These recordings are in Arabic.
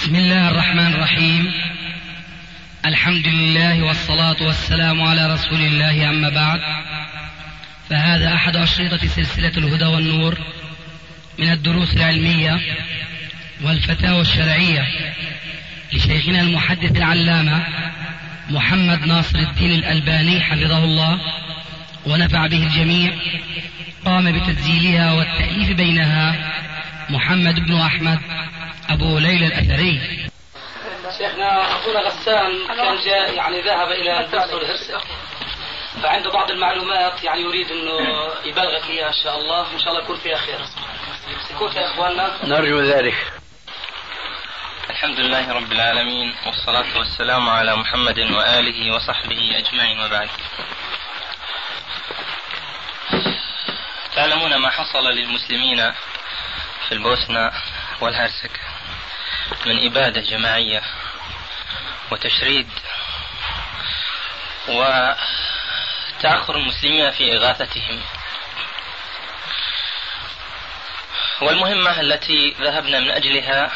بسم الله الرحمن الرحيم. الحمد لله والصلاة والسلام على رسول الله، أما بعد، فهذا أحد أشرطة سلسلة الهدى والنور من الدروس العلمية والفتاوى الشرعية لشيخنا المحدث العلامة محمد ناصر الدين الألباني حفظه الله ونفع به الجميع. قام بتسجيلها والتأليف بينها محمد بن أحمد أبو ليلى الأثري. شيخنا أخونا غسان كان جاء ذهب إلى الدرس والهرسك، فعنده بعض المعلومات يريد أنه يبلغك إياها إن شاء الله، إن شاء الله يكون فيها خير. سكوت يا إخواننا، نرجو ذلك. الحمد لله رب العالمين، والصلاة والسلام على محمد وآله وصحبه أجمعين، وبعد. تعلمون ما حصل للمسلمين في البوسنة والهرسك من إبادة جماعية وتشريد وتأخر المسلمين في إغاثتهم، والمهمة التي ذهبنا من أجلها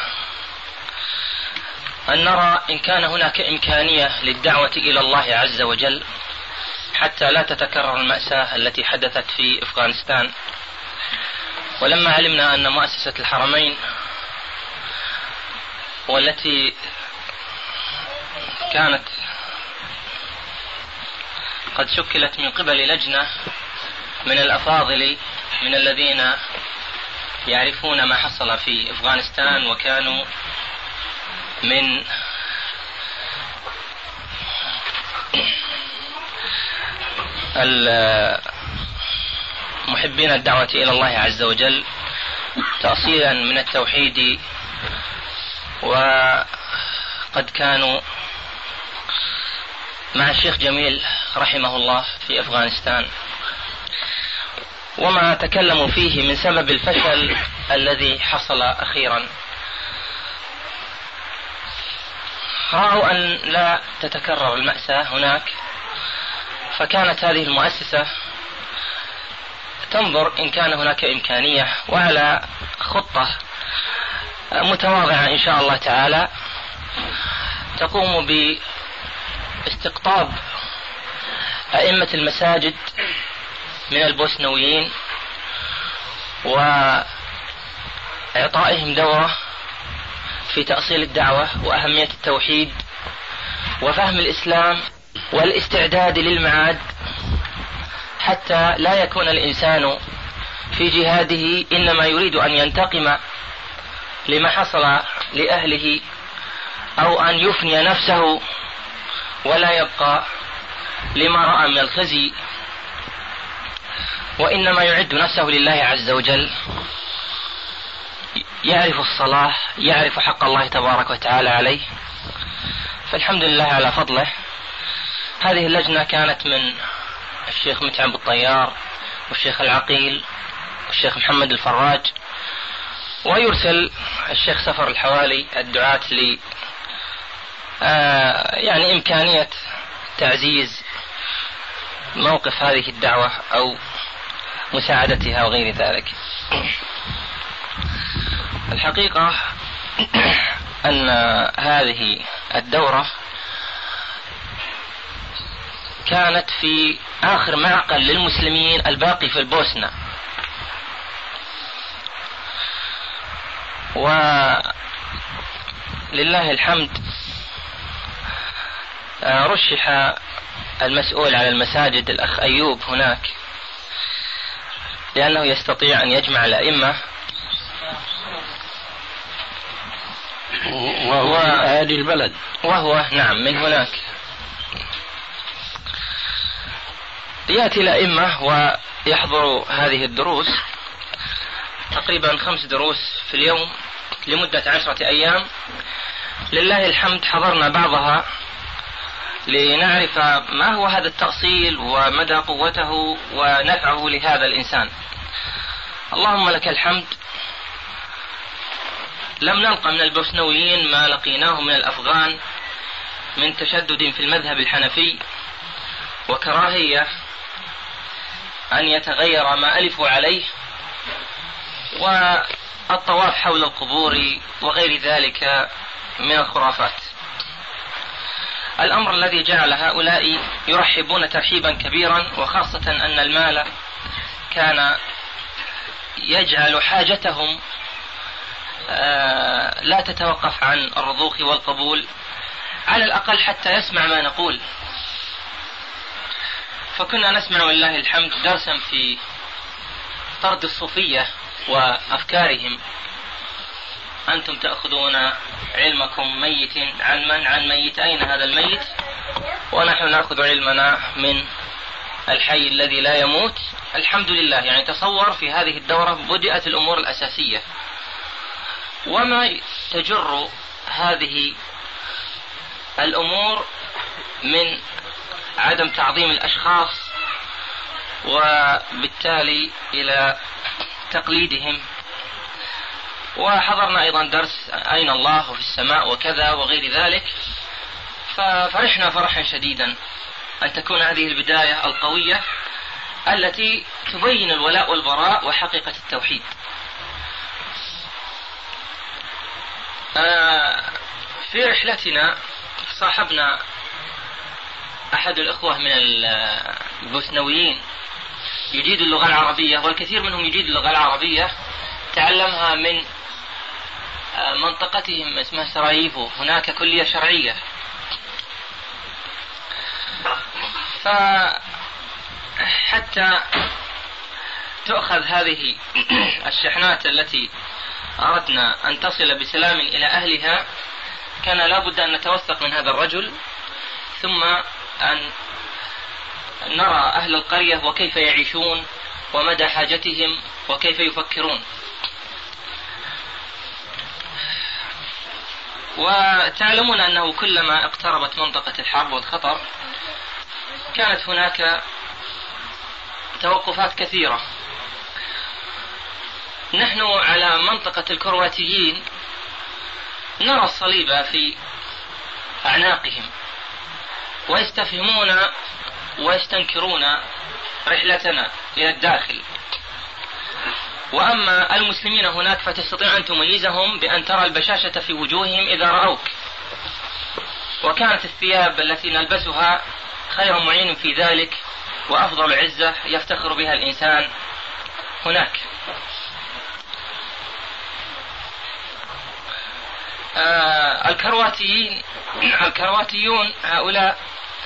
أن نرى إن كان هناك إمكانية للدعوة إلى الله عز وجل حتى لا تتكرر المأساة التي حدثت في أفغانستان. ولما علمنا أن مؤسسة الحرمين والتي كانت قد شكلت من قبل لجنة من الأفاضل من الذين يعرفون ما حصل في أفغانستان وكانوا من محبين الدعوة إلى الله عز وجل تأصيلا من التوحيد، وقد كانوا مع الشيخ جميل رحمه الله في أفغانستان، وما تكلموا فيه من سبب الفشل الذي حصل أخيرا رأوا أن لا تتكرر المأساة هناك، فكانت هذه المؤسسة تنظر إن كان هناك إمكانية وعلى خطة متواضعة إن شاء الله تعالى تقوم باستقطاب أئمة المساجد من البوسنويين وإعطائهم دورة في تأصيل الدعوة وأهمية التوحيد وفهم الإسلام والاستعداد للمعاد، حتى لا يكون الإنسان في جهاده إنما يريد أن ينتقم لما حصل لأهله أو أن يفني نفسه ولا يبقى لما رأى من الخزي، وإنما يعد نفسه لله عز وجل، يعرف الصلاة، يعرف حق الله تبارك وتعالى عليه. فالحمد لله على فضله. هذه اللجنة كانت من الشيخ متعب الطيار والشيخ العقيل والشيخ محمد الفراج، ويرسل الشيخ سفر الحوالي الدعاة ل إمكانية تعزيز موقف هذه الدعوة أو مساعدتها وغير ذلك. الحقيقة أن هذه الدورة كانت في آخر معقل للمسلمين الباقي في البوسنة، ولله الحمد رشح المسؤول على المساجد الأخ أيوب هناك، لأنه يستطيع أن يجمع الأئمة، وهو هذه البلد، وهو نعم من هناك. يأتي الأئمة ويحضروا هذه الدروس، تقريبا 5 دروس في اليوم لمدة 10 أيام. لله الحمد حضرنا بعضها لنعرف ما هو هذا التأصيل ومدى قوته ونفعه لهذا الإنسان. اللهم لك الحمد، لم نلقى من البوسنويين ما لقيناه من الأفغان من تشدد في المذهب الحنفي وكراهية أن يتغير ما ألفوا عليه، والطواف حول القبور وغير ذلك من الخرافات. الأمر الذي جعل هؤلاء يرحبون ترحيبا كبيرا، وخاصة أن المال كان يجعل حاجتهم لا تتوقف عن الرضوخ والقبول، على الأقل حتى يسمع ما نقول. فكنا نسمع والله الحمد درسا في طرد الصوفية وأفكارهم: أنتم تأخذون علمكم ميت عن من؟ عن ميت. أين هذا الميت؟ ونحن نأخذ علمنا من الحي الذي لا يموت. الحمد لله. يعني تصور في هذه الدورة بدأت الأمور الأساسية، وما تجر هذه الأمور من عدم تعظيم الأشخاص وبالتالي إلى تقليدهم. وحضرنا أيضا درس أين الله في السماء وكذا وغير ذلك، ففرحنا فرحا شديدا أن تكون هذه البداية القوية التي تبين الولاء والبراء وحقيقة التوحيد. في رحلتنا صاحبنا أحد الأخوة من البوسنويين يجيد اللغة العربية، والكثير منهم يجيد اللغة العربية، تعلمها من منطقتهم اسمها سراييفو، هناك كلية شرعية. فحتى تؤخذ هذه الشحنات التي أردنا أن تصل بسلام إلى أهلها، كان لابد أن نتوثق من هذا الرجل، ثم أن نرى أهل القرية وكيف يعيشون ومدى حاجتهم وكيف يفكرون. وتعلمون أنه كلما اقتربت منطقة الحرب والخطر كانت هناك توقفات كثيرة. نحن على منطقة الكرواتيين نرى الصليب في أعناقهم، ويستفهمون ويستنكرون رحلتنا إلى الداخل. وأما المسلمين هناك فتستطيع أن تميزهم بأن ترى البشاشة في وجوههم إذا رأوك. وكانت الثياب التي نلبسها خير معين في ذلك، وأفضل عزة يفتخر بها الإنسان هناك. الكرواتيون هؤلاء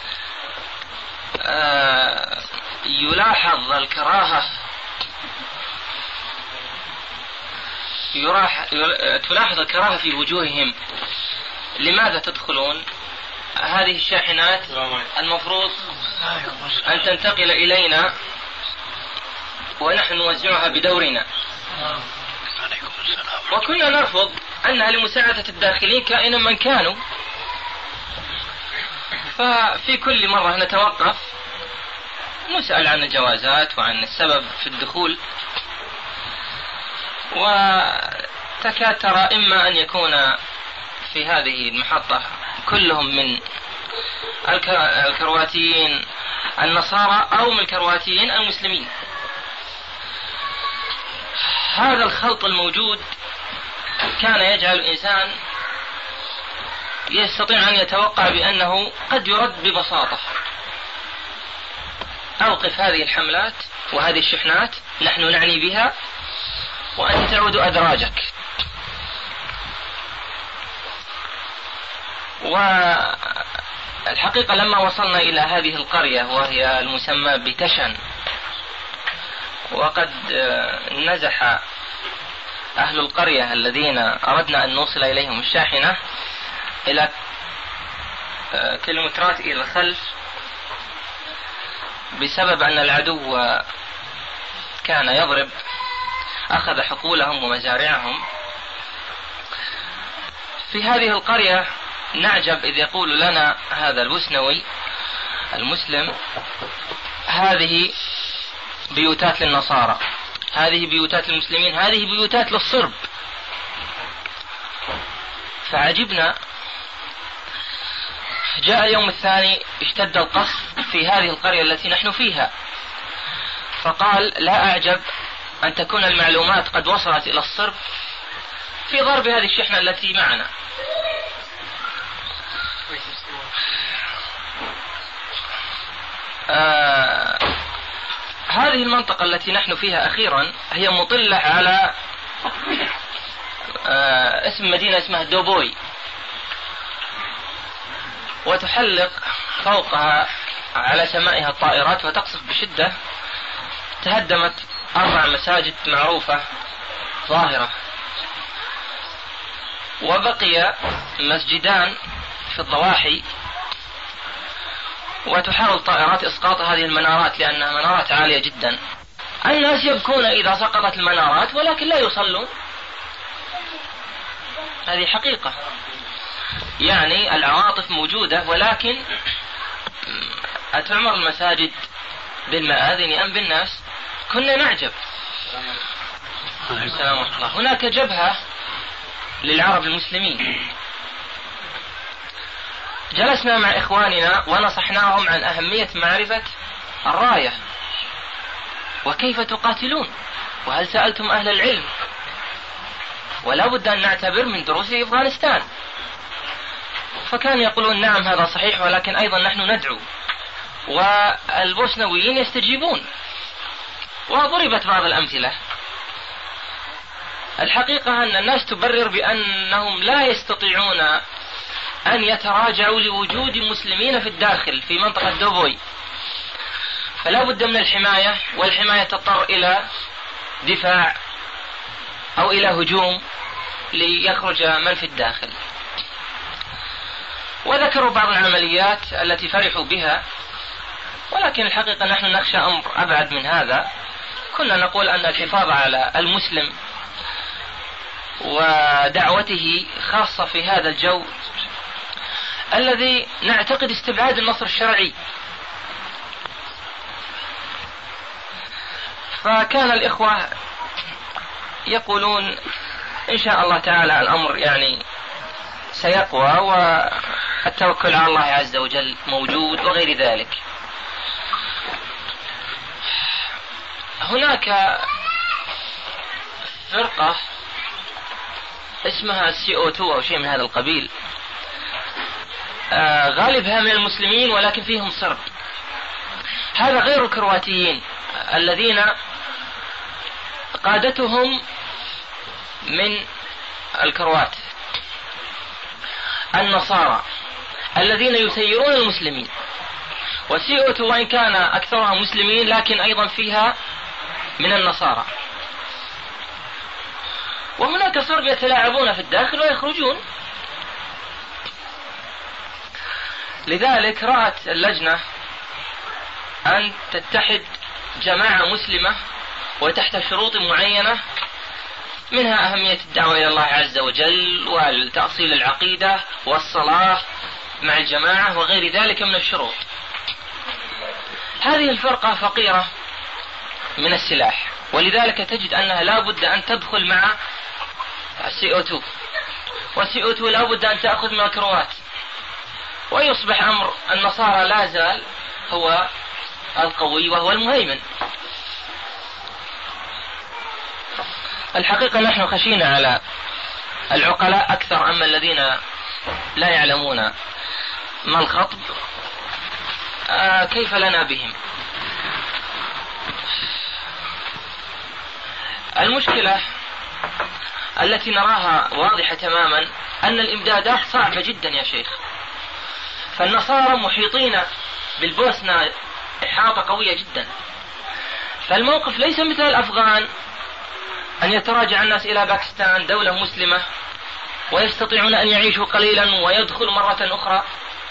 تلاحظ الكراهة في وجوههم. لماذا تدخلون؟ هذه الشاحنات المفروض أن تنتقل إلينا ونحن نوزعها بدورنا، وكنا نرفض أنها لمساعدة الداخلين كائنا من كانوا. ففي كل مرة نتوقف نسأل عن الجوازات وعن السبب في الدخول، وتكاد ترى إما أن يكون في هذه المحطة كلهم من الكرواتيين النصارى أو من الكرواتيين المسلمين. هذا الخلط الموجود كان يجعل الإنسان يستطيع أن يتوقع بأنه قد يرد ببساطة: أوقف هذه الحملات وهذه الشحنات، نحن نعني بها، وأنت تعود أدراجك. والحقيقة لما وصلنا إلى هذه القرية وهي المسمى بتشن، وقد نزح أهل القرية الذين أردنا أن نوصل إليهم الشاحنة إلى كيلومترات إلى الخلف، بسبب أن العدو كان يضرب، أخذ حقولهم ومزارعهم. في هذه القرية نعجب إذ يقول لنا هذا البوسنوي المسلم: هذه بيوتات للنصارى، هذه بيوتات المسلمين، هذه بيوتات للصرب. فعجبنا. جاء اليوم الثاني اشتد القصف في هذه القرية التي نحن فيها، فقال: لا أعجب أن تكون المعلومات قد وصلت إلى الصرب في ضرب هذه الشحنة التي معنا. هذه المنطقة التي نحن فيها أخيرا هي مطلة على اسم مدينة اسمها دوبوي، وتحلق فوقها على سمائها الطائرات وتقصف بشدة. تهدمت 4 مساجد معروفة ظاهرة، وبقي مسجدان في الضواحي، وتحاول الطائرات إسقاط هذه المنارات لأنها منارات عالية جدا. الناس يبكون إذا سقطت المنارات ولكن لا يصلون، هذه حقيقة. يعني العواطف موجودة، ولكن أتعمر المساجد بالمآذن أم بالناس؟ كنا نعجب. السلام عليكم. الله. هناك جبهة للعرب المسلمين، جلسنا مع إخواننا ونصحناهم عن أهمية معرفة الراية وكيف تقاتلون، وهل سألتم أهل العلم، ولا بد أن نعتبر من دروس أفغانستان. فكان يقولون نعم هذا صحيح، ولكن أيضا نحن ندعو، والبوسنويين يستجيبون. وضربت بعض الأمثلة. الحقيقة أن الناس تبرر بأنهم لا يستطيعون أن يتراجعوا لوجود مسلمين في الداخل في منطقة دوبوي، فلا بد من الحماية، والحماية تضطر إلى دفاع أو إلى هجوم ليخرج من في الداخل. وذكروا بعض العمليات التي فرحوا بها، ولكن الحقيقة نحن نخشى أمر أبعد من هذا. كنا نقول أن الحفاظ على المسلم ودعوته خاصة في هذا الجو الذي نعتقد استبعاد النصر الشرعي. فكان الإخوة يقولون إن شاء الله تعالى الأمر يعني سيقوى، والتوكل على الله عز وجل موجود وغير ذلك. هناك فرقة اسمها CO2 أو شيء من هذا القبيل، غالبها من المسلمين ولكن فيهم صرب. هذا غير الكرواتيين الذين قادتهم من الكروات، النصارى الذين يسيرون المسلمين. وCO2 وإن كان أكثرها مسلمين لكن أيضا فيها من النصارى. وهناك صرب يتلاعبون في الداخل ويخرجون. لذلك رأت اللجنة أن تتحد جماعة مسلمة وتحت شروط معينة، منها أهمية الدعوة إلى الله عز وجل والتأصيل العقيدة والصلاة مع الجماعة وغير ذلك من الشروط. هذه الفرقة فقيرة من السلاح، ولذلك تجد أنها لا بد أن تدخل مع CO2، والCO2 لا بد أن تأخذ من الكروات، ويصبح أمر النصارى لا زال هو القوي وهو المهيمن. الحقيقة نحن خشينا على العقلاء أكثر أما الذين لا يعلمون ما الخطب، كيف لنا بهم. المشكلة التي نراها واضحة تماما أن الإمدادات صعبة جدا يا شيخ. فالنصارى محيطين بالبوسنة إحاطة قوية جدا، فالموقف ليس مثل الأفغان أن يتراجع الناس إلى باكستان دولة مسلمة ويستطيعون أن يعيشوا قليلا ويدخلوا مرة أخرى،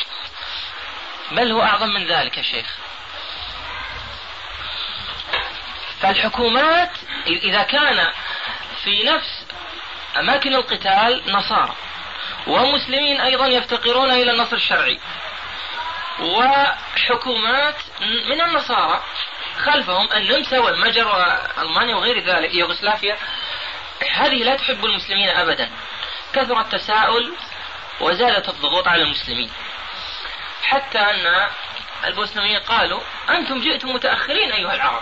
بل هو أعظم من ذلك يا شيخ. فالحكومات إذا كان في نفس أماكن القتال نصارى ومسلمين أيضا يفتقرون إلى النصر الشرعي، وحكومات من النصارى خلفهم النمسا والمجر وألمانيا وغير ذلك يوغوسلافيا، هذه لا تحب المسلمين أبدا. كثر التساؤل وزادت الضغوط على المسلمين، حتى أن البوسنويين قالوا أنتم جئتم متأخرين أيها العرب.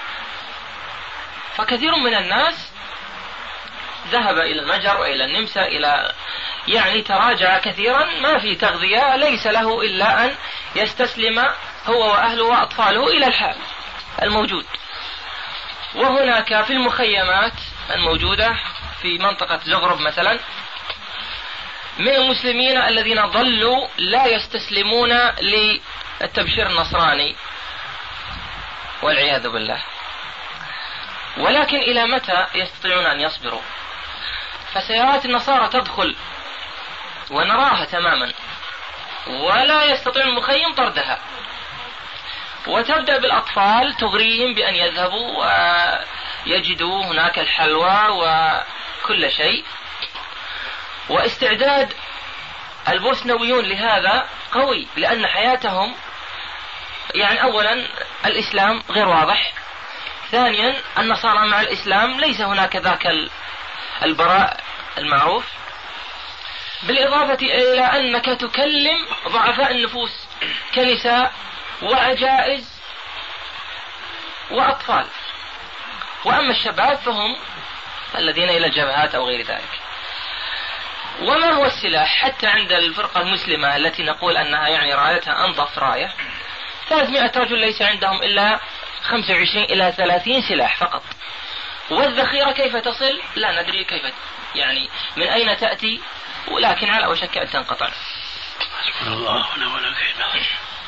فكثير من الناس ذهب إلى المجر وإلى النمسا، إلى يعني تراجع كثيرا، ما في تغذية، ليس له إلا أن يستسلم هو وأهله وأطفاله إلى الحال الموجود. وهناك في المخيمات الموجودة في منطقة زغرب مثلا من المسلمين الذين ظلوا لا يستسلمون للتبشير النصراني والعياذ بالله. ولكن إلى متى يستطيعون أن يصبروا؟ فسيارات النصارى تدخل ونراها تماما ولا يستطيع المخيم طردها، وتبدأ بالأطفال تغريهم بأن يذهبوا ويجدوا هناك الحلوى وكل شيء. واستعداد البوسنويون لهذا قوي، لأن حياتهم يعني أولا الإسلام غير واضح، ثانيا النصارى مع الإسلام ليس هناك ذاك البراء المعروف، بالإضافة إلى أنك تكلم ضعفاء النفوس كنساء وعجائز وأطفال. وأما الشباب فهم الذين إلى الجبهات أو غير ذلك. وما هو السلاح حتى عند الفرقة المسلمة التي نقول أنها يعني رايتها أنظف راية؟ 300 رجل ليس عندهم إلا 25 إلى 30 سلاح فقط. والذخيرة كيف تصل؟ لا ندري كيف يعني من أين تأتي، ولكن على وشك أن تنقطع. حسبنا الله ونعم الوكيل.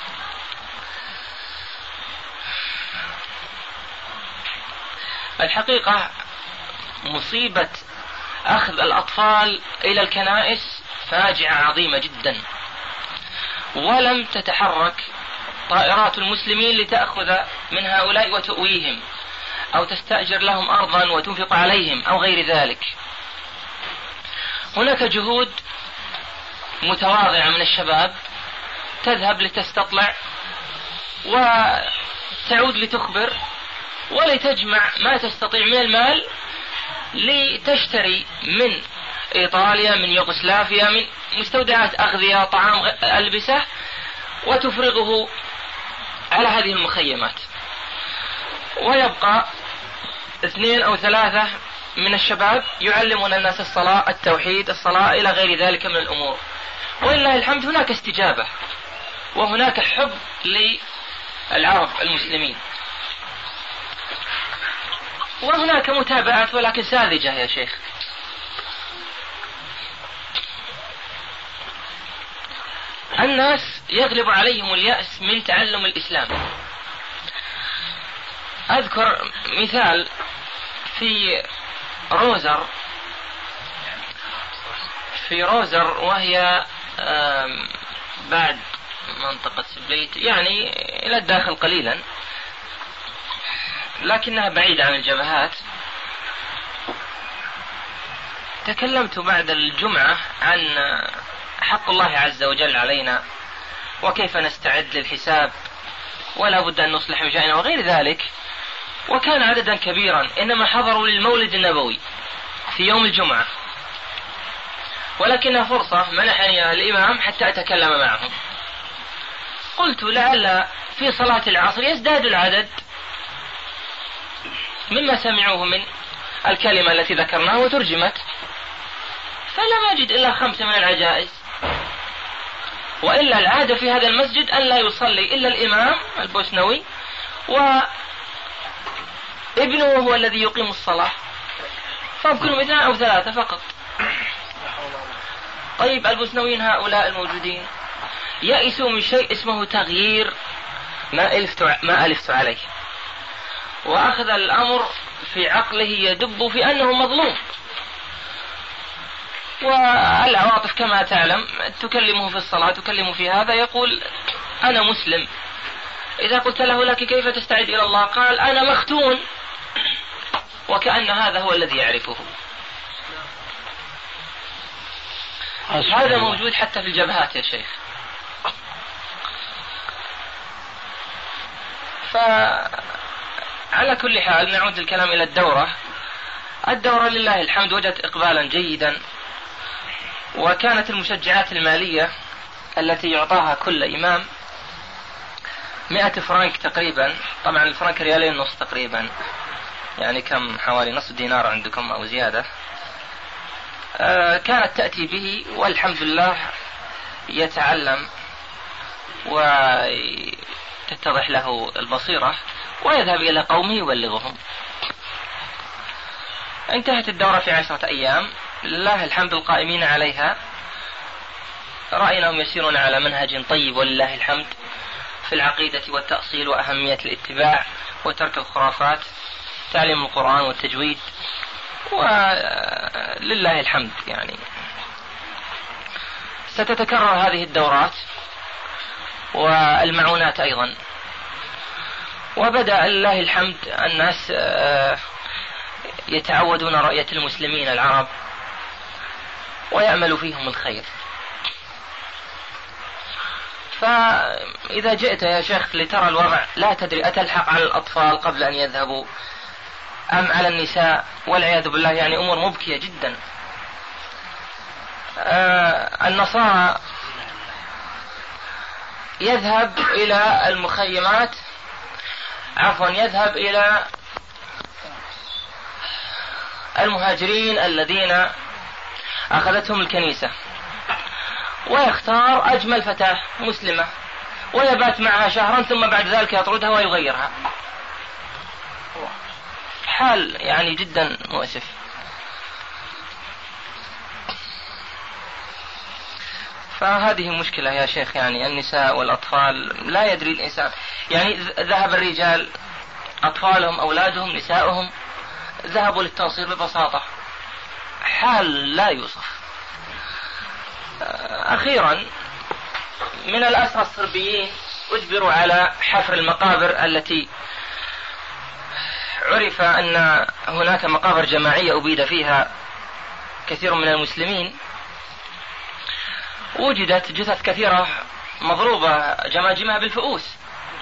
الحقيقة مصيبة أخذ الأطفال إلى الكنائس فاجعة عظيمة جدا، ولم تتحرك طائرات المسلمين لتأخذ من هؤلاء وتؤويهم أو تستأجر لهم أرضا وتنفق عليهم أو غير ذلك. هناك جهود متواضعة من الشباب تذهب لتستطلع وتعود لتخبر ولتجمع ما تستطيع من المال لتشتري من إيطاليا من يوغوسلافيا من مستودعات أغذية طعام ألبسة وتفرغه على هذه المخيمات. ويبقى 2 أو 3 من الشباب يعلمون الناس الصلاة التوحيد الصلاة إلى غير ذلك من الأمور. ولله الحمد هناك استجابة وهناك حب للعرب المسلمين وهناك متابعات ولكن ساذجة يا شيخ. الناس يغلب عليهم اليأس من تعلم الإسلام. أذكر مثال في روزر وهي بعد منطقة سبليت يعني إلى الداخل قليلا لكنها بعيدة عن الجبهات. تكلمت بعد الجمعة عن حق الله عز وجل علينا وكيف نستعد للحساب ولا بد أن نصلح مشاعرنا وغير ذلك. وكان عددا كبيرا إنما حضروا للمولد النبوي في يوم الجمعة، ولكنها فرصة منحني الإمام حتى أتكلم معهم. قلت لعل في صلاة العصر يزداد العدد مما سمعوه من الكلمة التي ذكرناها وترجمت، فلم أجد إلا 5 من العجائز. وإلا العادة في هذا المسجد أن لا يصلي إلا الإمام البوسنوي وابنه هو الذي يقيم الصلاة، فكلهم 2 أو 3 فقط. طيب البوسنويين هؤلاء الموجودين يأسوا من شيء اسمه تغيير ما ألفت عليه، وأخذ الأمر في عقله يدب في أنه مظلوم. والعواطف كما تعلم تكلمه في الصلاة تكلمه في هذا يقول أنا مسلم. إذا قلت له لك كيف تستعد إلى الله قال أنا مختون، وكأن هذا هو الذي يعرفه. هذا موجود حتى في الجبهات يا شيخ. فعلى كل حال نعود الكلام إلى الدورة لله الحمد وجدت إقبالا جيدا، وكانت المشجعات المالية التي يعطاها كل إمام 100 فرنك تقريبا. طبعا الفرنك 2.5 ريال تقريبا، يعني كم حوالي نصف دينار عندكم أو زيادة. كانت تأتي به والحمد لله يتعلم تتضح له البصيرة ويذهب إلى قومه يبلغهم. انتهت الدورة في 10 أيام، لله الحمد القائمين عليها رأيناهم يسيرون على منهج طيب ولله الحمد في العقيدة والتأصيل وأهمية الاتباع وترك الخرافات، تعليم القرآن والتجويد، ولله الحمد. يعني ستتكرر هذه الدورات والمعونات أيضا، وبدأ لله الحمد الناس يتعودون رؤية المسلمين العرب ويأمل فيهم الخير. فإذا جئت يا شيخ لترى الوضع لا تدري أتلحق على الأطفال قبل أن يذهبوا أم على النساء، والعياذ بالله. يعني أمور مبكية جدا. النصارى يذهب إلى المخيمات، يذهب إلى المهاجرين الذين أخذتهم الكنيسة ويختار أجمل فتاة مسلمة ويبات معها شهرا ثم بعد ذلك يطردها ويغيرها. حال يعني جدا مؤسف. فهذه مشكلة يا شيخ، يعني النساء والأطفال لا يدري الإنسان. يعني ذهب الرجال أطفالهم أولادهم نساؤهم ذهبوا للتنصير ببساطة، حال لا يوصف. أخيرا من الأسرى الصربيين أجبروا على حفر المقابر التي عرف أن هناك مقابر جماعية أبيد فيها كثير من المسلمين. وجدت جثث كثيرة مضروبة جماجمها بالفؤوس.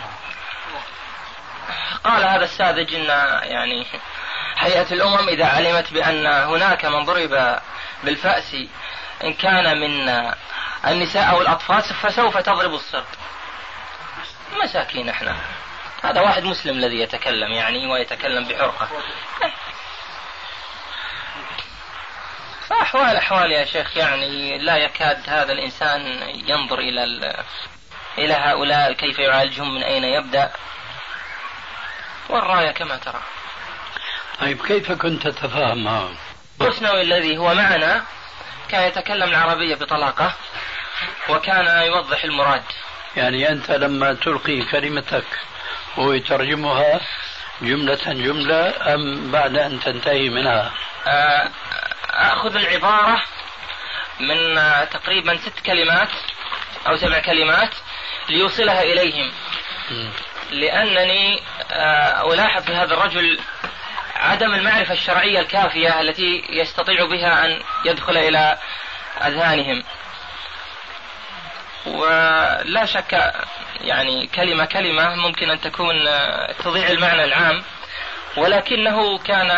قال هذا الساذج إن يعني هيئة الأمم إذا علمت بأن هناك من ضرب بالفأس إن كان من النساء أو الأطفال فسوف تضرب الصرب. مساكين احنا. هذا واحد مسلم الذي يتكلم يعني ويتكلم بحرقة. فأحوال يا شيخ يعني لا يكاد هذا الإنسان ينظر إلى هؤلاء كيف يعالجهم، من أين يبدأ، والراية كما ترى. طيب كيف كنت تتفاهم معه؟ بوسنوي الذي هو معنا كان يتكلم العربية بطلاقة وكان يوضح المراد. يعني أنت لما تلقي كلمتك هو يترجمها جملة جملة أم بعد أن تنتهي منها؟ أخذ العبارة من تقريبا 6 كلمات أو 7 كلمات ليوصلها إليهم، لأنني ألاحظ في هذا الرجل عدم المعرفة الشرعية الكافية التي يستطيع بها أن يدخل إلى أذهانهم. ولا شك يعني كلمة كلمة ممكن أن تكون تضيع المعنى العام، ولكنه كان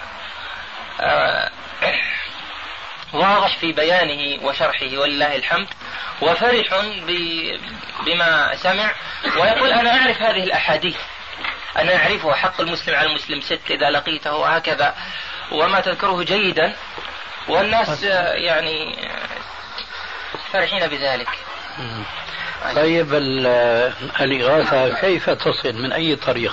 واضح في بيانه وشرحه ولله الحمد، وفرح بما سمع، ويقول أنا أعرف هذه الأحاديث، أنا أعرفها، حق المسلم على المسلم 6 إذا لقيته وهكذا، وما تذكره جيدا، والناس يعني فرحين بذلك. طيب الإغاثة كيف تصل، من أي طريق؟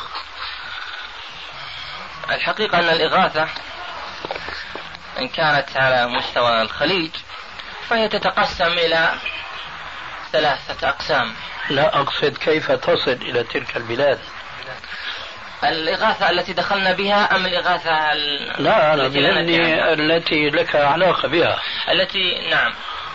الحقيقة أن الإغاثة إن كانت على مستوى الخليج فهي تتقسم إلى 3 أقسام. لا أقصد كيف تصل إلى تلك البلاد. الإغاثة التي دخلنا بها أم الإغاثة لا أنا بأني التي لك علاقة بها. التي نعم،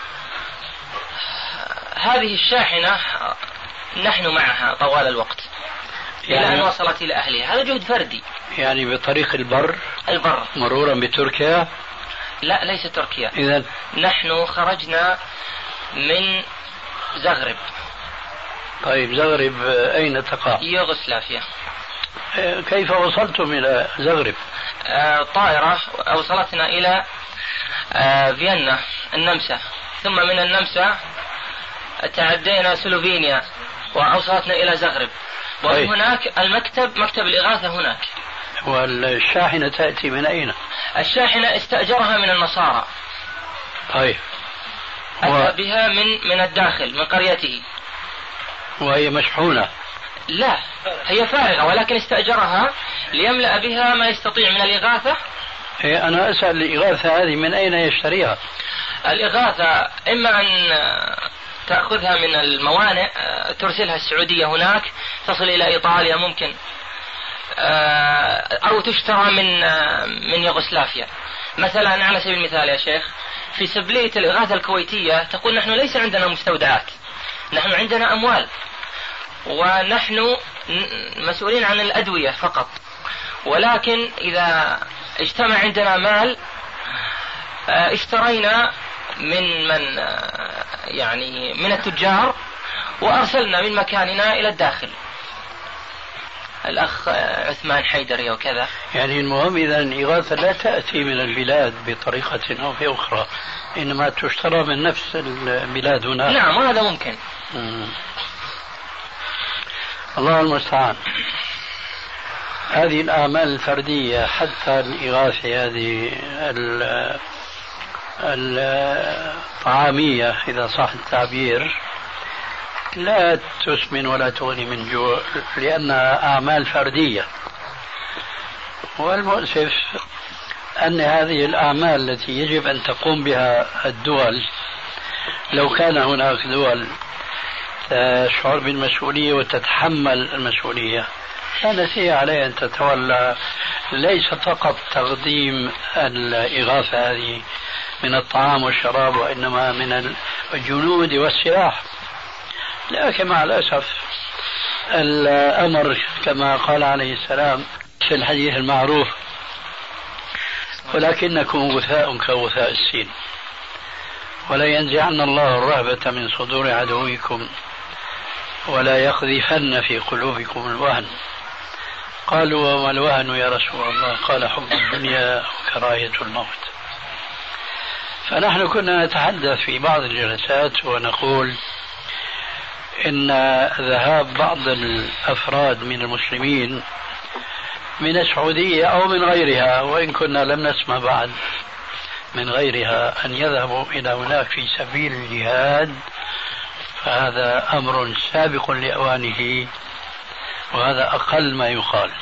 هذه الشاحنة نحن معها طوال الوقت إلى أن وصلت إلى أهلها. هذا جهد فردي. يعني بطريق البر مرورا بتركيا؟ لا ليس تركيا. إذن نحن خرجنا من زغرب. طيب زغرب أين تقع؟ يوغوسلافيا. كيف وصلتم إلى زغرب؟ طائرة أوصلتنا إلى فيينا النمسا، ثم من النمسا تعدينا سلوفينيا وأوصلتنا إلى زغرب، ومن هناك مكتب الإغاثة هناك. والشاحنة تأتي من أين؟ الشاحنة استأجرها من النصارى. طيب أتى بها من الداخل من قريته. وهي مشحونة؟ لا، هي فارغة ولكن استأجرها ليملأ بها ما يستطيع من الإغاثة. أنا أسأل الإغاثة هذه من أين يشتريها؟ الإغاثة إما أن تأخذها من الموانئ، ترسلها السعودية هناك تصل إلى إيطاليا ممكن، أو تشترى من يوغوسلافيا. مثلا على سبيل المثال يا شيخ، في سبلية الإغاثة الكويتية تقول نحن ليس عندنا مستودعات، نحن عندنا أموال، ونحن مسؤولين عن الأدوية فقط، ولكن إذا اجتمع عندنا مال اشترينا من التجار وأرسلنا من مكاننا إلى الداخل. الأخ عثمان حيدري وكذا. يعني المهم إذا الإغاثة لا تأتي من البلاد بطريقة أو بأخرى، إنما تشترى من نفس البلاد هناك. نعم، وهذا ممكن. الله المستعان. هذه الأعمال الفردية حتى الإغاثة هذه الطعامية إذا صح التعبير لا تسمن ولا تغني من جوع، لأنها أعمال فردية. والمؤسف أن هذه الأعمال التي يجب أن تقوم بها الدول، لو كان هناك دول تشعر بالمسؤولية وتتحمل المسؤولية، كانت هي عليها أن تتولى ليس فقط تقديم الإغاثة هذه من الطعام والشراب، وإنما من الجنود والسلاح. لكن مع الأسف الأمر كما قال عليه السلام في الحديث المعروف: ولكنكم غثاء كغثاء السيل، ولا ينزعن الله الرهبة من صدور عدوكم ولا يقذفن في قلوبكم الوهن. قالوا: وما الوهن يا رسول الله؟ قال: حب الدنيا وكراهية الموت. فنحن كنا نتحدث في بعض الجلسات ونقول إن ذهاب بعض الأفراد من المسلمين من السعودية أو من غيرها، وإن كنا لم نسمع بعد من غيرها، أن يذهبوا إلى هناك في سبيل الجهاد، فهذا أمر سابق لأوانه، وهذا أقل ما يقال.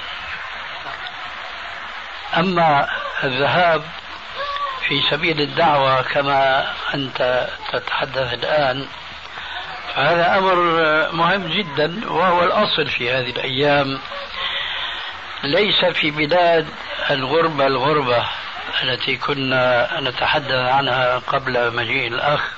أما الذهاب في سبيل الدعوة كما أنت تتحدث الآن، فهذا أمر مهم جدا، وهو الأصل في هذه الأيام، ليس في بلاد الغربة التي كنا نتحدث عنها قبل مجيء الأخ،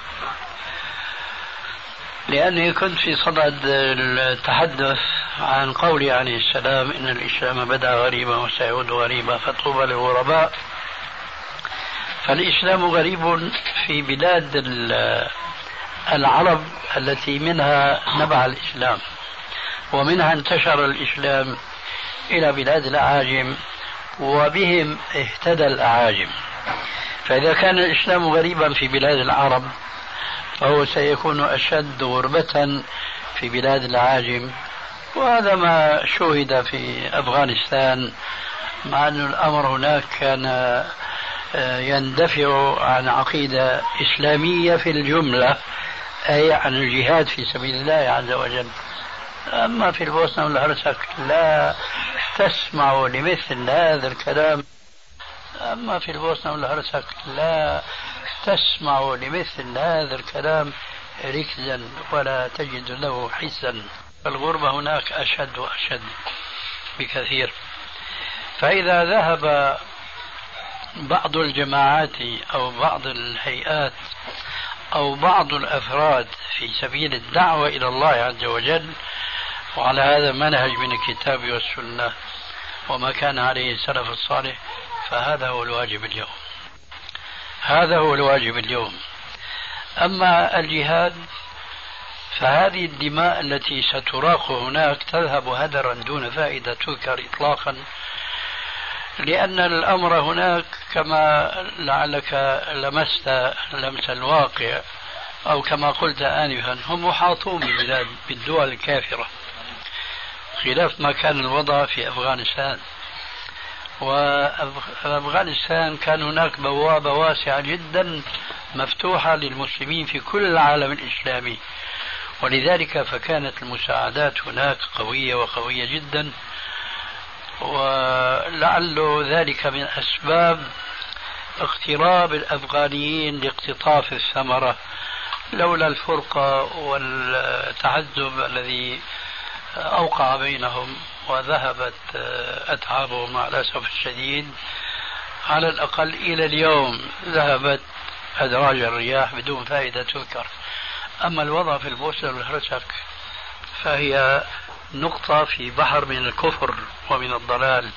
لأني كنت في صدد التحدث عن قوله عليه السلام: إن الإسلام بدأ غريبا وسيعود غريبا فطوبى للغرباء. فالإسلام غريب في بلاد العرب التي منها نبع الإسلام، ومنها انتشر الإسلام إلى بلاد الأعاجم، وبهم اهتدى الأعاجم. فإذا كان الإسلام غريبا في بلاد العرب، فهو سيكون أشد غربة في بلاد الأعاجم. وهذا ما شوهد في أفغانستان، مع أن الأمر هناك كان يندفع عن عقيدة إسلامية في الجملة، أي عن الجهاد في سبيل الله عز وجل. أما في البوسنة والهرسك لا تسمع لمثل هذا الكلام، ركزا ولا تجد له حسا. الغربة هناك أشد وأشد بكثير. فإذا ذهب بعض الجماعات أو بعض الهيئات أو بعض الأفراد في سبيل الدعوة إلى الله عز وجل، وعلى هذا منهج من الكتاب والسنة وما كان عليه السلف الصالح، فهذا هو الواجب اليوم. أما الجهاد فهذه الدماء التي ستراق هناك تذهب هدرا دون فائدة تذكر إطلاقا، لأن الأمر هناك كما لعلك لمست لمس الواقع، أو كما قلت آنفا، هم محاطون بالدول الكافرة، خلاف ما كان الوضع في أفغانستان. وأفغانستان كان هناك بوابة واسعة جدا مفتوحة للمسلمين في كل العالم الإسلامي، ولذلك فكانت المساعدات هناك قوية وقوية جدا، ولعل ذلك من أسباب اقتراب الأفغانيين لاقتطاف الثمرة، لولا الفرقة والتعذب الذي أوقع بينهم وذهبت أتعابهم مع الأسف الشديد. على الأقل إلى اليوم ذهبت أدراج الرياح بدون فائدة تذكر. أما الوضع في البوسنة والهرسك فهي نقطة في بحر من الكفر ومن الضلال.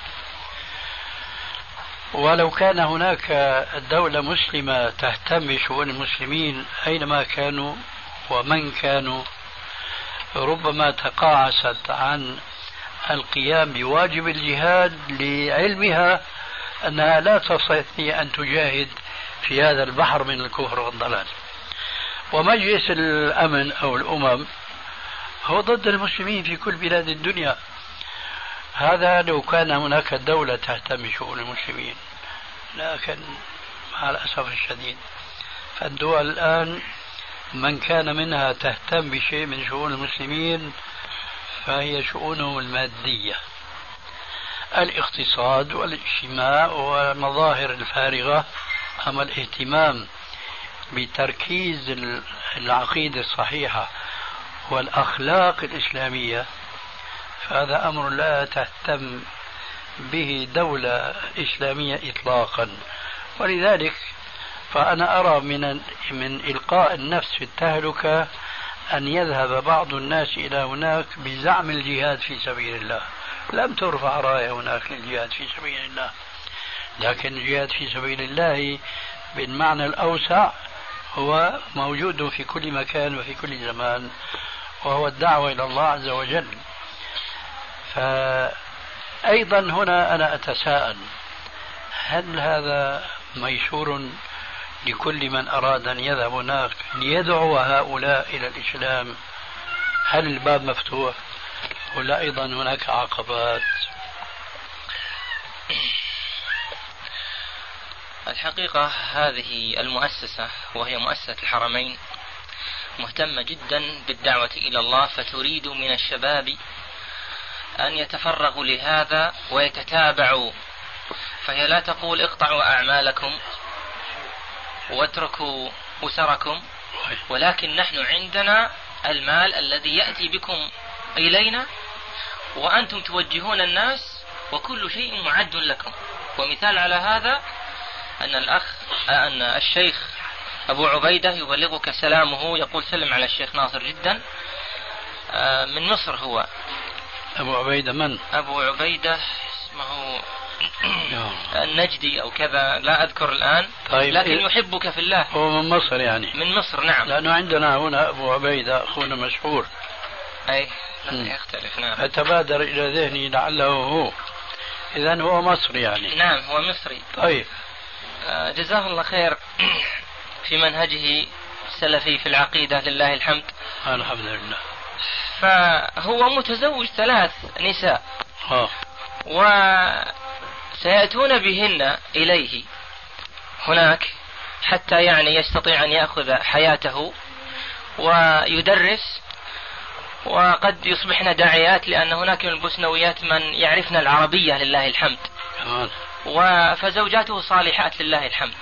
ولو كان هناك دولة مسلمة تهتم بشؤون المسلمين أينما كانوا ومن كانوا، ربما تقاعست عن القيام بواجب الجهاد لعلمها أنها لا تستطيع أن تجاهد في هذا البحر من الكفر والضلال. ومجلس الأمن أو الأمم هو ضد المسلمين في كل بلاد الدنيا. هذا لو كان هناك دولة تهتم بشؤون المسلمين، لكن مع الأسف الشديد فالدول الآن من كان منها تهتم بشيء من شؤون المسلمين فهي شؤونهم المادية، الاقتصاد والاجتماع والمظاهر الفارغة. أما الاهتمام بتركيز العقيدة الصحيحة والأخلاق الإسلامية فهذا أمر لا تهتم به دولة إسلامية إطلاقا. ولذلك فأنا أرى من إلقاء النفس في التهلكة أن يذهب بعض الناس إلى هناك بزعم الجهاد في سبيل الله. لم ترفع راية هناك للجهاد في سبيل الله، لكن الجهاد في سبيل الله بالمعنى الأوسع هو موجود في كل مكان وفي كل زمان، وهو الدعوة إلى الله عز وجل. فأيضا هنا أنا أتساءل، هل هذا ميسور لكل من أراد أن يذهب هناك ليدعو هؤلاء إلى الإسلام؟ هل الباب مفتوح ولا أيضا هناك عقبات؟ الحقيقة هذه المؤسسة وهي مؤسسة الحرمين مهتمة جدا بالدعوة إلى الله، فتريد من الشباب أن يتفرغوا لهذا ويتتابعوا، فهي لا تقول اقطعوا أعمالكم واتركوا أسركم، ولكن نحن عندنا المال الذي يأتي بكم إلينا وأنتم توجهون الناس وكل شيء معد لكم. ومثال على هذا أن الشيخ أبو عبيدة يبلغك سلامه، يقول سلم على الشيخ ناصر جدا من مصر. هو أبو عبيدة من؟ أبو عبيدة اسمه النجدي أو كذا، لا أذكر الآن. طيب، لكن يحبك في الله. هو من مصر يعني؟ من مصر نعم، لأنه عندنا هنا أبو عبيدة أخونا مشهور. أي لا يختلف. نعم، فتبادر إلى ذهني لعله هو. إذن هو مصري يعني؟ نعم هو مصري. طيب، جزاه الله خير في منهجه السلفي في العقيدة لله الحمد. الحمد لله. فهو متزوج 3 نساء وسيأتون بهن إليه هناك حتى يعني يستطيع أن يأخذ حياته ويدرس، وقد يصبحن داعيات، لأن هناك من البوسنويات من يعرفن العربية لله الحمد، فزوجاته صالحات لله الحمد.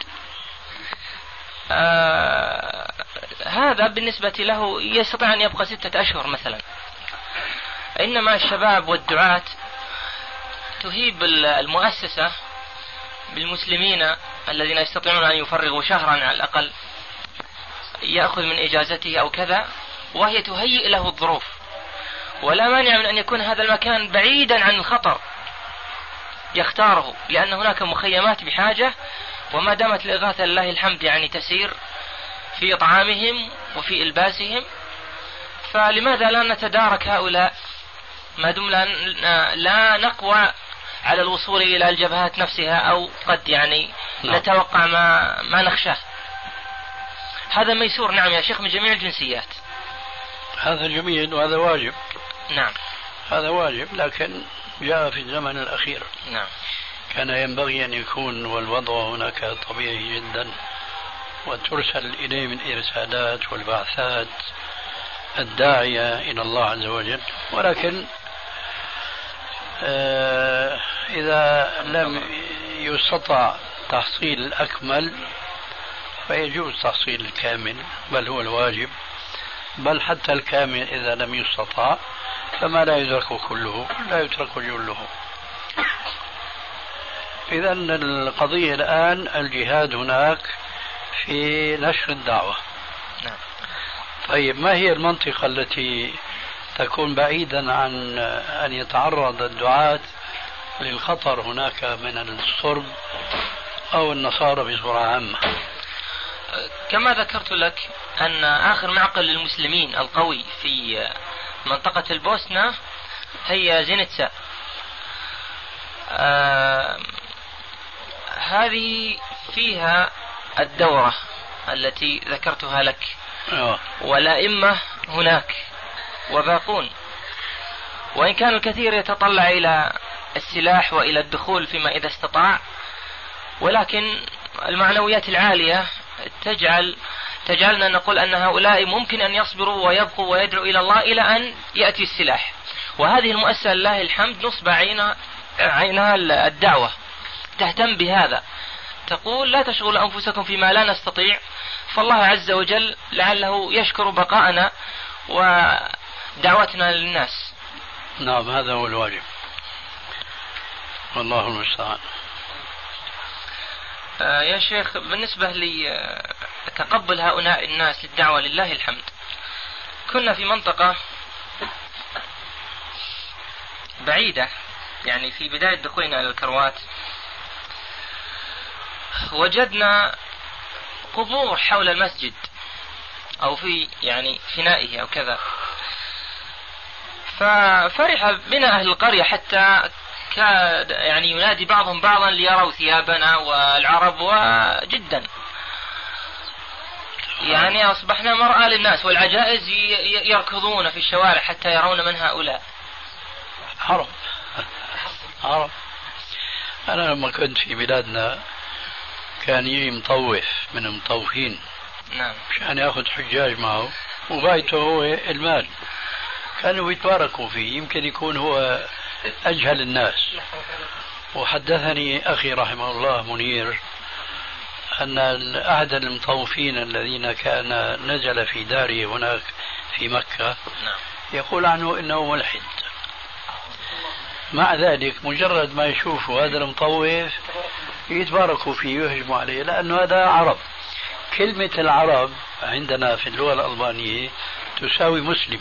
هذا بالنسبة له يستطيع أن يبقى 6 أشهر مثلا. إنما الشباب والدعاة تهيب المؤسسة بالمسلمين الذين يستطيعون أن يفرغوا شهرا على الأقل، يأخذ من إجازته أو كذا، وهي تهيئ له الظروف. ولا مانع من أن يكون هذا المكان بعيدا عن الخطر يختاره، لأن هناك مخيمات بحاجة، وما دامت الإغاثة لله الحمد يعني تسير في إطعامهم وفي إلباسهم، فلماذا لا نتدارك هؤلاء ما دم لا نقوى على الوصول إلى الجبهات نفسها، أو قد يعني نتوقع ما نخشاه. هذا ميسور نعم يا شيخ من جميع الجنسيات. هذا جميل وهذا واجب. نعم هذا واجب، لكن جاء في الزمن الأخير. نعم كان ينبغي أن يكون والوضع هناك طبيعي جدا، وترسل إليه من إرسالات والبعثات الداعية إلى الله عز وجل، ولكن إذا لم يستطع تحصيل الأكمل فيجوز تحصيل الكامل، بل هو الواجب، بل حتى الكامل إذا لم يستطع فما لا يدرك كله لا يترك جله. إذا القضية الآن الجهاد هناك في نشر الدعوة. طيب ما هي المنطقة التي تكون بعيدا عن أن يتعرض الدعاة للخطر هناك من الصرب أو النصارى بصورة عامة؟ كما ذكرت لك أن آخر معقل للمسلمين القوي في منطقة البوسنة هي زينتسا. هذه فيها الدورة التي ذكرتها لك، والأئمة هناك وباقون، وإن كان الكثير يتطلع إلى السلاح وإلى الدخول فيما إذا استطاع، ولكن المعنويات العالية تجعلنا نقول أن هؤلاء ممكن أن يصبروا ويبقوا ويدعوا إلى الله إلى أن يأتي السلاح. وهذه المؤسسة لله الحمد نصب عينها الدعوة، تهتم بهذا، تقول لا تشغلوا أنفسكم فيما لا نستطيع، فالله عز وجل لعله يشكر بقاءنا ودعوتنا للناس. نعم، هذا هو الواجب، والله المستعان. يا شيخ، بالنسبة لتقبل هؤلاء الناس للدعوة لله الحمد، كنا في منطقة بعيدة، يعني في بداية دخولنا إلى الكروات وجدنا قبور حول المسجد أو في يعني فنائه أو كذا، ففرح بنا أهل القرية حتى يعني ينادي بعضهم بعضا ليروا ثيابنا والعرب، وجدا يعني أصبحنا مرأى للناس، والعجائز يركضون في الشوارع حتى يرون من هؤلاء. عرب. أنا لما كنت في بلادنا كان يجي مطوف من المطوفين، نعم، عشان يأخذ حجاج معه، وغايته هو المال، كانوا يتباركوا فيه، يمكن يكون هو أجهل الناس. وحدثني أخي رحمه الله منير أن أحد المطوفين الذين كان نزل في داره هناك في مكة يقول عنه إنه ملحد، مع ذلك مجرد ما يشوفوا هذا المطوف يتباركوا فيه ويهجموا عليه، لأنه هذا عرب. كلمة العرب عندنا في اللغة الألبانية تساوي مسلم.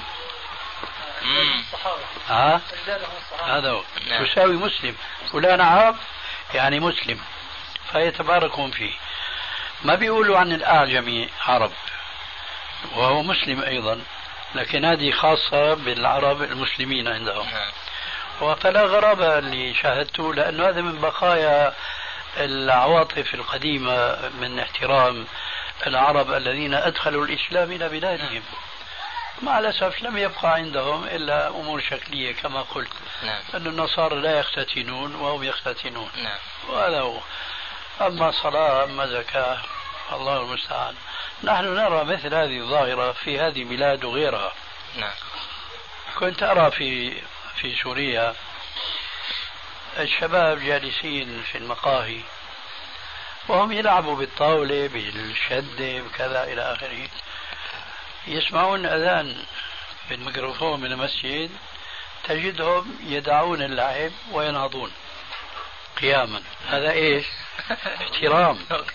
هذا هو، تساوي مسلم، فلان عرب يعني مسلم، فيتباركون فيه. ما بيقولوا عن الأعجمي عرب وهو مسلم أيضا، لكن هذه خاصة بالعرب المسلمين عندهم. وفلا غرابة اللي شاهدته، لأنه هذا من بقايا العواطف القديمة من احترام العرب الذين أدخلوا الإسلام إلى بلادهم. مع الأسف لم يبقى عندهم إلا أمور شكلية كما قلت، أن النصارى لا يختتنون وهم يختتنون، وهذا هو. أما صلاة أما زكاة الله المستعان. نحن نرى مثل هذه الظاهرة في هذه البلاد وغيرها. كنت أرى في سوريا الشباب جالسين في المقاهي وهم يلعبوا بالطاولة بالشدة بكذا إلى آخره، يسمعون أذان بالميكروفون من المسجد، تجدهم يدعون اللعب وينهضون قياما. هذا إيش؟ احترام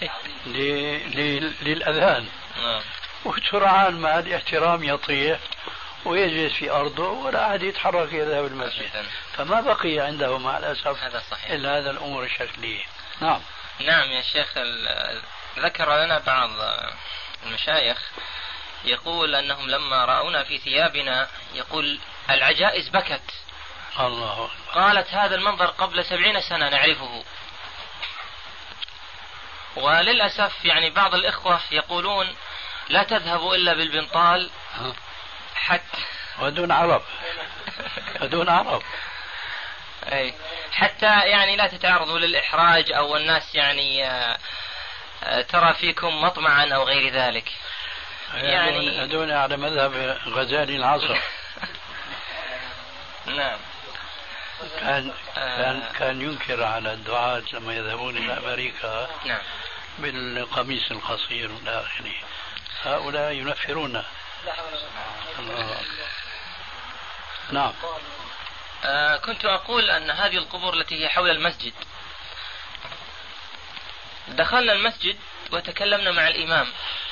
للأذان. وسرعان ما الاحترام يطيح ويجلس في أرضه ولا أحد يتحرك يذهب المسجد. فما بقي عنده مع الأسف إلا هذا الأمور الشكلية. نعم يا شيخ، ذكر لنا بعض المشايخ يقول أنهم لما رأونا في ثيابنا يقول العجائز بكت. الله. قالت هذا المنظر قبل 70 سنة نعرفه. وللأسف يعني بعض الإخوة يقولون لا تذهبوا إلا بالبنطال ودون عرب ودون عرب أي حتى يعني لا تتعرضوا للإحراج أو الناس يعني ترى فيكم مطمعا أو غير ذلك. يعني هذول على مذهب غزالي العصر. نعم. كان ينكر على الدعاة لما يذهبون إلى أمريكا نعم بالقميص القصير إلى آخره. هؤلاء ينفرون. نعم. كنت أقول أن هذه القبور التي هي حول المسجد، دخلنا المسجد وتكلمنا مع الإمام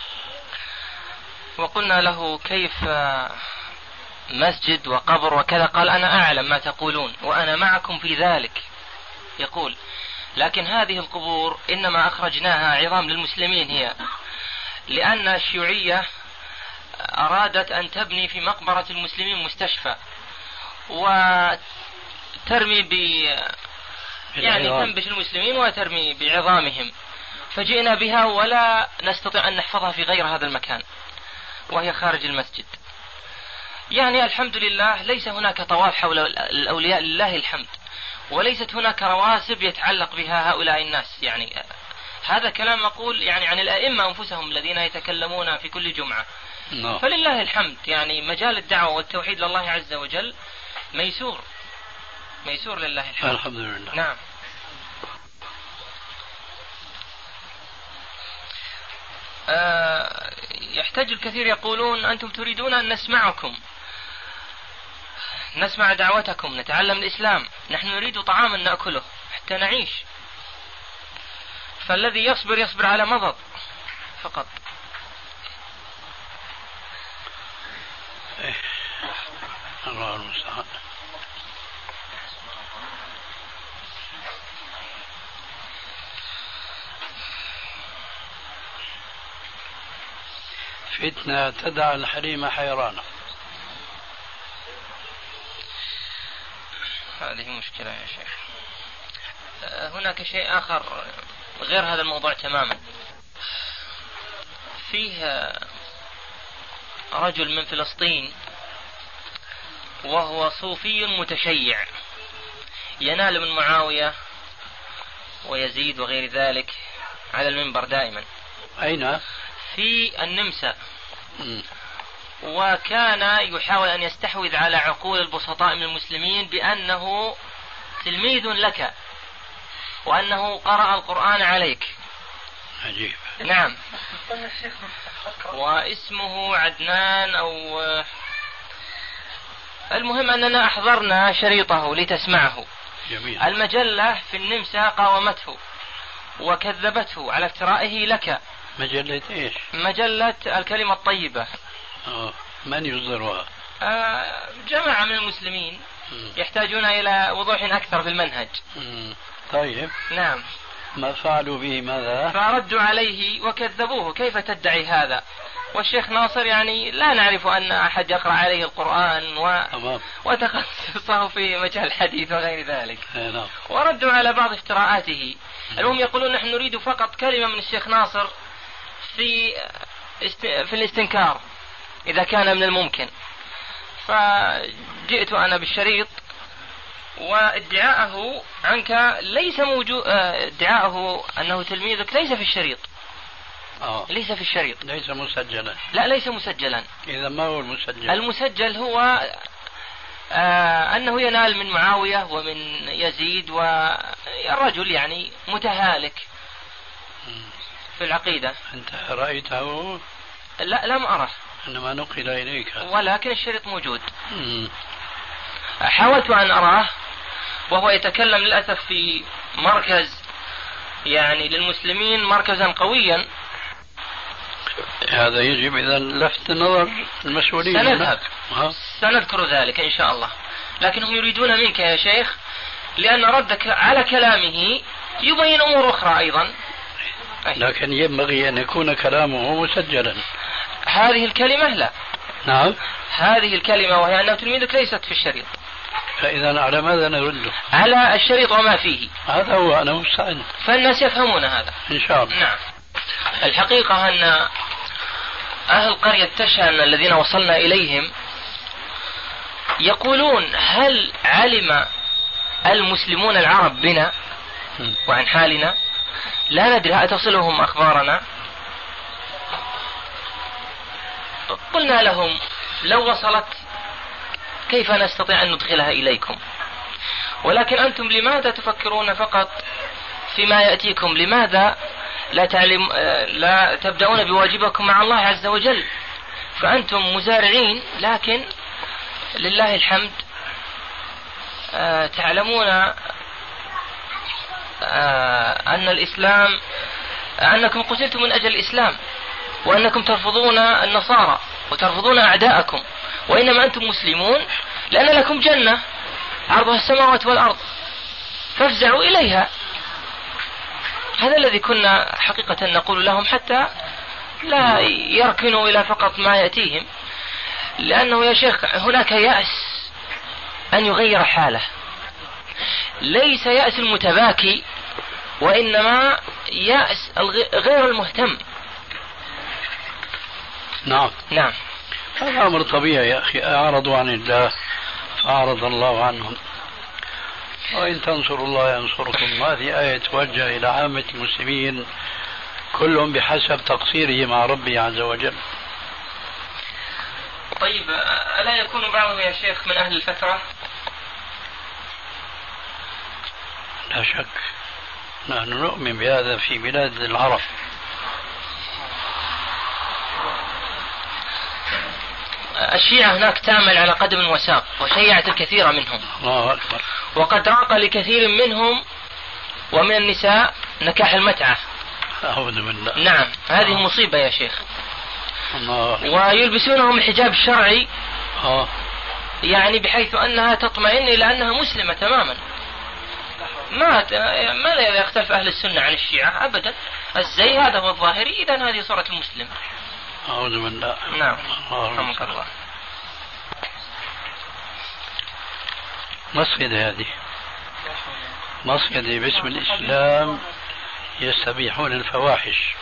وقلنا له كيف مسجد وقبر وكذا، قال أنا أعلم ما تقولون وأنا معكم في ذلك. يقول لكن هذه القبور إنما أخرجناها عظام للمسلمين، هي لأن الشيوعية أرادت أن تبني في مقبرة المسلمين مستشفى وترمي يعني تنبش المسلمين وترمي بعظامهم، فجئنا بها ولا نستطيع أن نحفظها في غير هذا المكان وهي خارج المسجد. يعني الحمد لله ليس هناك طواف حول الأولياء لله الحمد، وليست هناك رواسب يتعلق بها هؤلاء الناس. يعني هذا كلام أقول يعني عن الأئمة أنفسهم الذين يتكلمون في كل جمعة. فلله الحمد يعني مجال الدعوة والتوحيد لله عز وجل ميسور لله الحمد. الحمد لله. نعم. يحتاج الكثير يقولون أنتم تريدون أن نسمعكم، نسمع دعوتكم، نتعلم الإسلام، نحن نريد طعاما نأكله حتى نعيش. فالذي يصبر على مضض فقط. الله المستعان. فتنة تدع الحليم حيرانة. هذه مشكلة يا شيخ. هناك شيء آخر غير هذا الموضوع تماما. فيه رجل من فلسطين وهو صوفي متشيع ينال من معاوية ويزيد وغير ذلك على المنبر دائما. أين؟ في النمسا. وكان يحاول أن يستحوذ على عقول البسطاء من المسلمين بأنه تلميذ لك وأنه قرأ القرآن عليك. عجيب. نعم. واسمه عدنان أو المهم أننا أحضرنا شريطه لتسمعه. جميل. المجلة في النمسا قاومته وكذبته على افترائه لك. مجلة إيش؟ مجلة الكلمة الطيبة. من يصدرها؟ جماعة من المسلمين يحتاجون إلى وضوح أكثر في المنهج. طيب. نعم. ما فعلوا به ماذا؟ فردوا عليه وكذبوه، كيف تدعي هذا؟ والشيخ ناصر يعني لا نعرف أن أحد يقرأ عليه القرآن وتخصصه في مجال الحديث وغير ذلك. نعم. وردوا على بعض افتراءاته. المهم يقولون نحن نريد فقط كلمة من الشيخ ناصر في الاستنكار إذا كان من الممكن. فجئت أنا بالشريط وادعاءه عنك ليس موجود، ادعاءه أنه تلميذك ليس في الشريط. ليس في الشريط. ليس مسجلا. لا ليس مسجلا. إذا ما هو المسجل؟ المسجل هو أنه ينال من معاوية ومن يزيد والرجل يعني متهالك في العقيدة. أنت رأيته؟ لا لم أره. إنما نقل إليك. ولكن الشريط موجود. حاولت أن أراه وهو يتكلم للأسف في مركز يعني للمسلمين مركزا قويا. هذا يجب إذا لفت نظر المسؤولين. سنذهب سنذكر ذلك إن شاء الله. لكن هم يريدون منك يا شيخ لأن ردك على كلامه يبين أمور أخرى أيضا. لكن ينبغي أن يكون كلامه مسجلا. هذه الكلمة لا. نعم. هذه الكلمة وهي أنه تلميذك ليست في الشريط. فإذا على ماذا نرده؟ على الشريط وما فيه. هذا هو أنا مستعد. فالناس يفهمون هذا إن شاء الله. نعم. الحقيقة أن أهل قرية تشان الذين وصلنا إليهم يقولون هل علم المسلمون العرب بنا وعن حالنا؟ لا ندري، هل تصلهم أخبارنا؟ قلنا لهم لو وصلت كيف نستطيع أن ندخلها إليكم؟ ولكن أنتم لماذا تفكرون فقط فيما يأتيكم؟ لماذا لا تبدأون بواجبكم مع الله عز وجل؟ فأنتم مزارعين، لكن لله الحمد تعلمون أن الإسلام، أنكم قتلتم من أجل الإسلام، وأنكم ترفضون النصارى وترفضون أعداءكم، وإنما أنتم مسلمون لأن لكم جنة عرضها السماوات والأرض فافزعوا إليها. هذا الذي كنا حقيقة نقول لهم حتى لا يركنوا إلى فقط ما يأتيهم، لأنه يا شيخ هناك يأس أن يغير حاله، ليس يأس المتباكي وإنما يأس غير المهتم. نعم نعم، هذا أمر طبيعي يا أخي، أعرضوا عن الله فأعرض الله عنهم، وإن تنصروا الله ينصركم. هذه آية توجه إلى عامة المسلمين كلهم بحسب تقصيره مع ربه عز وجل. طيب، ألا يكون بعضهم يا شيخ من أهل الفترة؟ لا شك، نحن نؤمن بهذا في بلاد العرب. الشيعة هناك تعمل على قدم وساق وشيعت الكثير منهم. الله أكبر. وقد راق لكثير منهم ومن النساء نكاح المتعة. أعوذ بالله. نعم، هذه مصيبة يا شيخ. الله. ويلبسونهم الحجاب الشرعي يعني بحيث أنها تطمئن إلى أنها مسلمة تماما. ما لا يختلف أهل السنة عن الشيعة أبدا، الزي هذا هو الظاهري، إذن هذه صورة المسلم. أعوذ بالله. نعم، رحمك الله. مصيدة هذه، مصيدة باسم الإسلام يستبيحون الفواحش.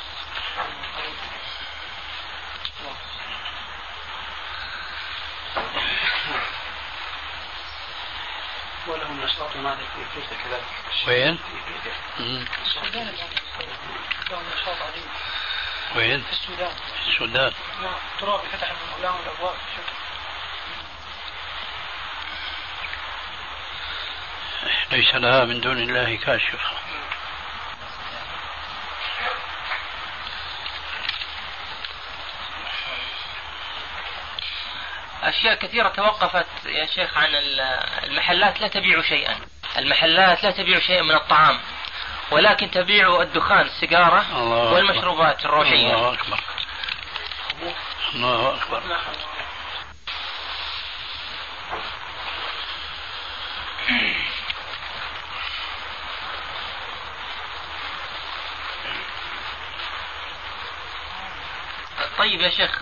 ولهم نشاط مع الكويت كذلك. وين؟ وين؟ في السودان. في السودان. نعم، تراب فتح الأقلام والأبواب. ليس لها من دون الله كاشف. أشياء كثيرة توقفت يا شيخ عن المحلات، لا تبيع شيئا، المحلات لا تبيع شيئا من الطعام، ولكن تبيع الدخان، السيجارة والمشروبات الروحية. الله أكبر، الله أكبر. طيب يا شيخ،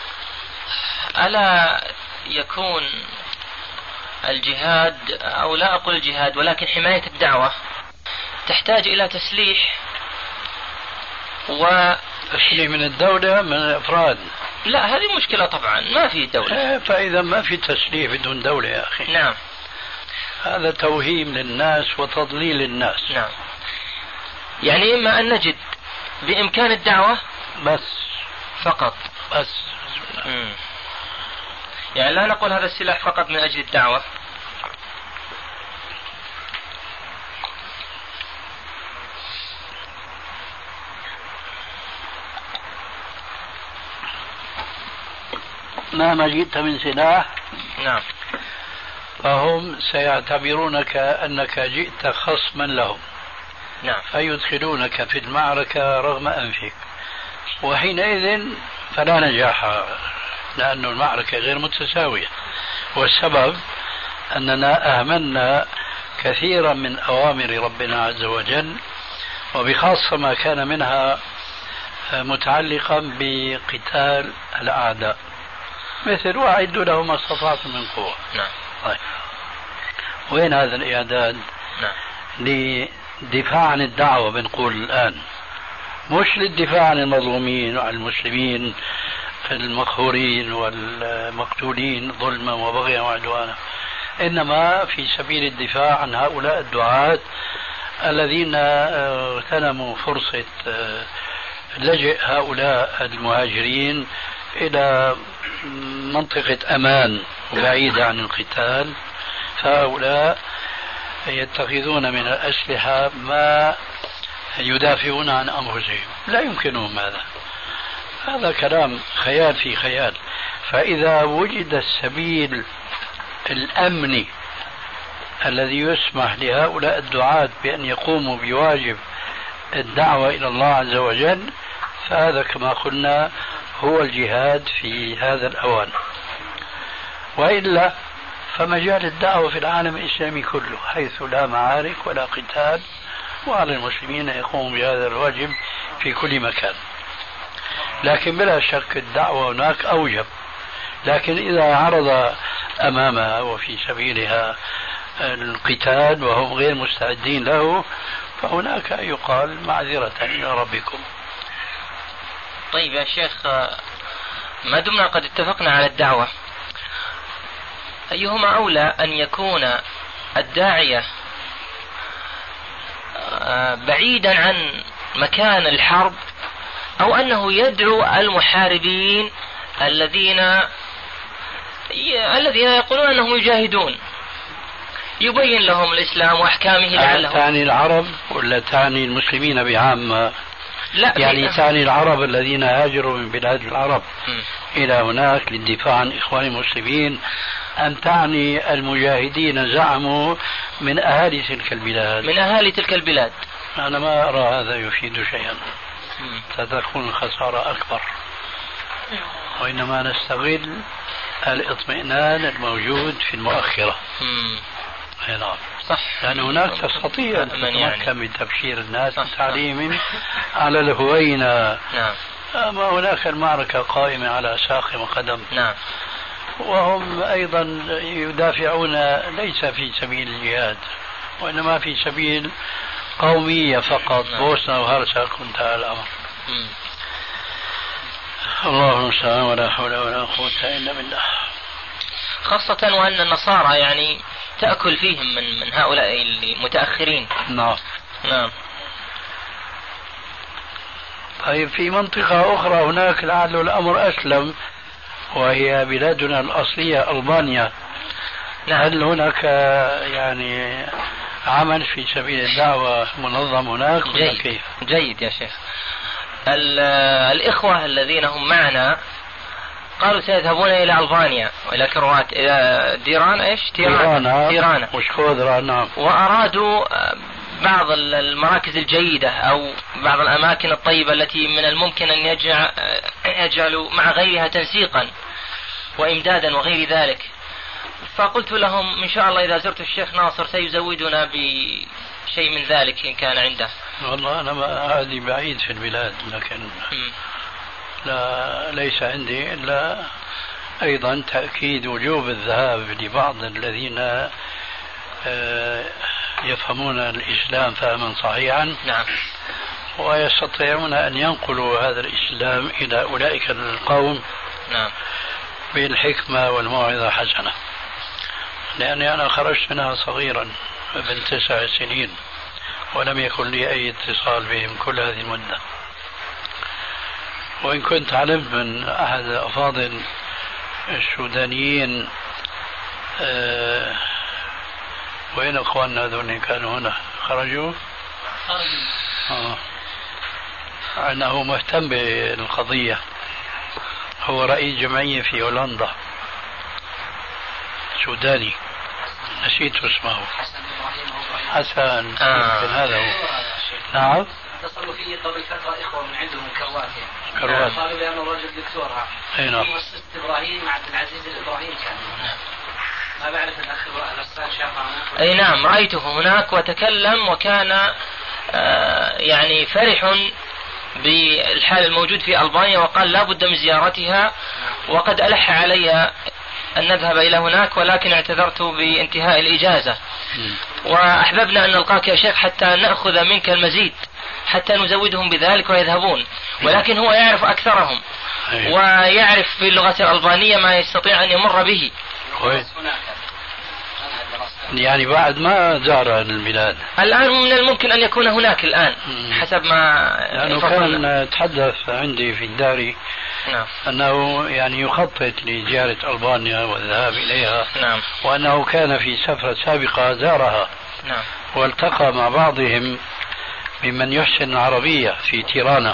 ألا يكون الجهاد، أو لا أقول الجهاد ولكن حماية الدعوة تحتاج إلى تسليح تسليح من الدولة من الأفراد؟ لا، هذه مشكلة طبعا، ما في دولة. فإذا ما في تسليح بدون دولة يا أخي. نعم، هذا توهيم للناس وتضليل الناس. نعم، يعني إما أن نجد بإمكان الدعوة بس فقط، بس. يعني لا نقول هذا السلاح فقط من أجل الدعوة. مهما جئت من سلاح نعم فهم سيعتبرونك أنك جئت خصما لهم. نعم، فيدخلونك في المعركة رغم أنفك، وحينئذ فلا نجاح، لأن المعركة غير متساوية. والسبب أننا أهملنا كثيرا من أوامر ربنا عز وجل، وبخاصة ما كان منها متعلقا بقتال الأعداء، مثل وأعدوا له ما استطعتم من قوة. نعم. طيب، وين هذا الإعداد؟ نعم. لدفاع عن الدعوة بنقول الآن، مش للدفاع عن المظلومين وعن المسلمين المقهورين والمقتولين ظلما وبغيا وعدوانا، إنما في سبيل الدفاع عن هؤلاء الدعاة الذين اغتنموا فرصة لجئ هؤلاء المهاجرين إلى منطقة أمان بعيدة عن القتال، فهؤلاء يتخذون من الأسلحة ما يدافعون عن أنفسهم، لا يمكنهم هذا. هذا كلام خيال في خيال. فإذا وجد السبيل الأمني الذي يسمح لهؤلاء الدعاة بأن يقوموا بواجب الدعوة إلى الله عز وجل، فهذا كما قلنا هو الجهاد في هذا الأوان. وإلا فمجال الدعوة في العالم الإسلامي كله حيث لا معارك ولا قتال، وعلى المسلمين يقوموا بهذا الواجب في كل مكان. لكن بلا شك الدعوة هناك أوجب، لكن إذا عرض أمامها وفي سبيلها القتال وهم غير مستعدين له، فهناك يقال معذرة إلى ربكم. طيب يا شيخ، ما دمنا قد اتفقنا على الدعوة، أيهما أولى أن يكون الداعية بعيدا عن مكان الحرب، أو أنه يدعو المحاربين الذين يقولون أنهم يجاهدون، يبين لهم الإسلام وأحكامه لعلهم؟ تعني العرب ولا تعني المسلمين بعامة؟ لا، يعني تعني العرب الذين هاجروا من بلاد العرب إلى هناك للدفاع عن إخوان المسلمين، أم تعني المجاهدين زعموا من أهالي تلك البلاد؟ من أهالي تلك البلاد. أنا ما أرى هذا يفيد شيئا، ستكون الخسارة أكبر، وإنما نستغل الاطمئنان الموجود في المؤخرة. نعم صح، لأن هناك تستطيع أن تتمكن من تبشير الناس وتعليمهم على الهوينة. نعم. أما هناك المعركة قائمة على ساق وقدم. نعم. وهم أيضا يدافعون ليس في سبيل الجهاد، وإنما في سبيل قومية فقط. نعم. بوسنا وهرسك وانتهى الأمر. الله المستعان، ولا حول ولا قوة إلا بالله. خاصة وأن النصارى يعني تأكل فيهم من هؤلاء المتأخرين. نعم. نعم. طيب في منطقة أخرى هناك لعل الأمر أسلم، وهي بلادنا الأصلية ألبانيا. نعم. هل هناك يعني عمل في سبيل الدعوة منظم هناك؟ جيد. كيف؟ جيد يا شيخ. الإخوة الذين هم معنا قالوا سيذهبون إلى ألبانيا وإلى كروات، إلى تيرانا وشكودرا. نعم. وأرادوا بعض المراكز الجيدة أو بعض الأماكن الطيبة التي من الممكن أن يجعلوا مع غيرها تنسيقا وإمدادا وغير ذلك. فقلت لهم إن شاء الله إذا زرت الشيخ ناصر سيزودنا بشيء من ذلك إن كان عنده. والله أنا هذه بعيد في البلاد، لكن ليس عندي إلا أيضا تأكيد وجوب الذهاب لبعض الذين يفهمون الإسلام فهما صحيحا. نعم. ويستطيعون أن ينقلوا هذا الإسلام إلى أولئك القوم. نعم. بالحكمة والموعظة حسنة. لأني أنا خرجت منها صغيرا ابن 9 سنين، ولم يكن لي أي اتصال بهم كل هذه المدة. وإن كنت علمت من أحد الأفاضل السودانيين، وين أخواننا هذول كانوا هنا خرجوا؟ أنه مهتم بالقضية، هو رئيس جمعية في هولندا، سوداني، نسيت اسمه. حسن. يمكن هذا هو. نعم. اتصلوا فيه قبل فترة إخوة من عندهم من كروات. كروات. قالوا لي أنه رجل دكتور. أي نعم. مؤسسة إبراهيم عبد العزيز الإبراهيم كان. ما بعرف الأخ الأستاذ شافعه. أي نعم، رأيته هناك وتكلم، وكان يعني فرح بالحال الموجود في ألبانيا، وقال لا بد من زيارتها، وقد ألح علي أن نذهب إلى هناك، ولكن اعتذرت بانتهاء الإجازة. وأحببنا أن نلقاك يا شيخ حتى نأخذ منك المزيد، حتى نزودهم بذلك ويذهبون، ولكن هو يعرف أكثرهم ويعرف في اللغة الألبانية ما يستطيع أن يمر به. يعني بعد ما زار البلاد الآن من الممكن أن يكون هناك الآن حسب ما لأنه كان تحدث عندي في الدار نعم. أنه يعني يخطط لزيارة ألبانيا والذهاب إليها. نعم. وأنه كان في سفرة سابقة زارها. نعم. والتقى مع بعضهم ممن يحسن العربية في تيرانا،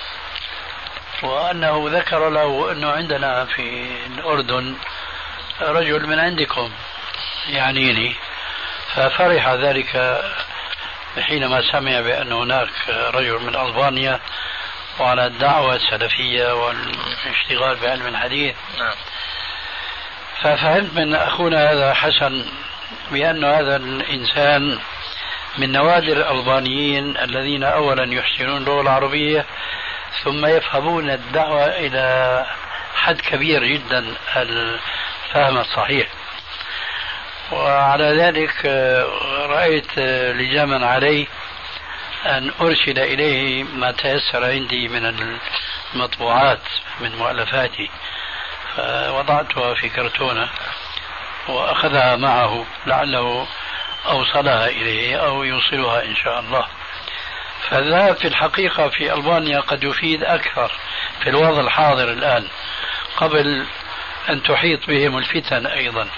وأنه ذكر له أنه عندنا في الأردن رجل من عندكم يعنيني، ففرح ذلك حينما سمع بأن هناك رجل من ألبانيا وعلى الدعوة السلفية والاشتغال بعلم الحديث. نعم. ففهمت من أخونا هذا حسن بأن هذا الإنسان من نوادر الألبانيين الذين أولا يحسنون اللغة العربية ثم يفهمون الدعوة إلى حد كبير جدا الفهم الصحيح. وعلى ذلك رأيت لزاما علي أن أرسل إليه ما تيسر عندي من المطبوعات من مؤلفاتي، فوضعتها في كرتونة وأخذها معه لعله أوصلها إليه أو يوصلها إن شاء الله. فالذهاب في الحقيقة في ألبانيا قد يفيد أكثر في الوضع الحاضر الآن قبل أن تحيط بهم الفتن أيضا،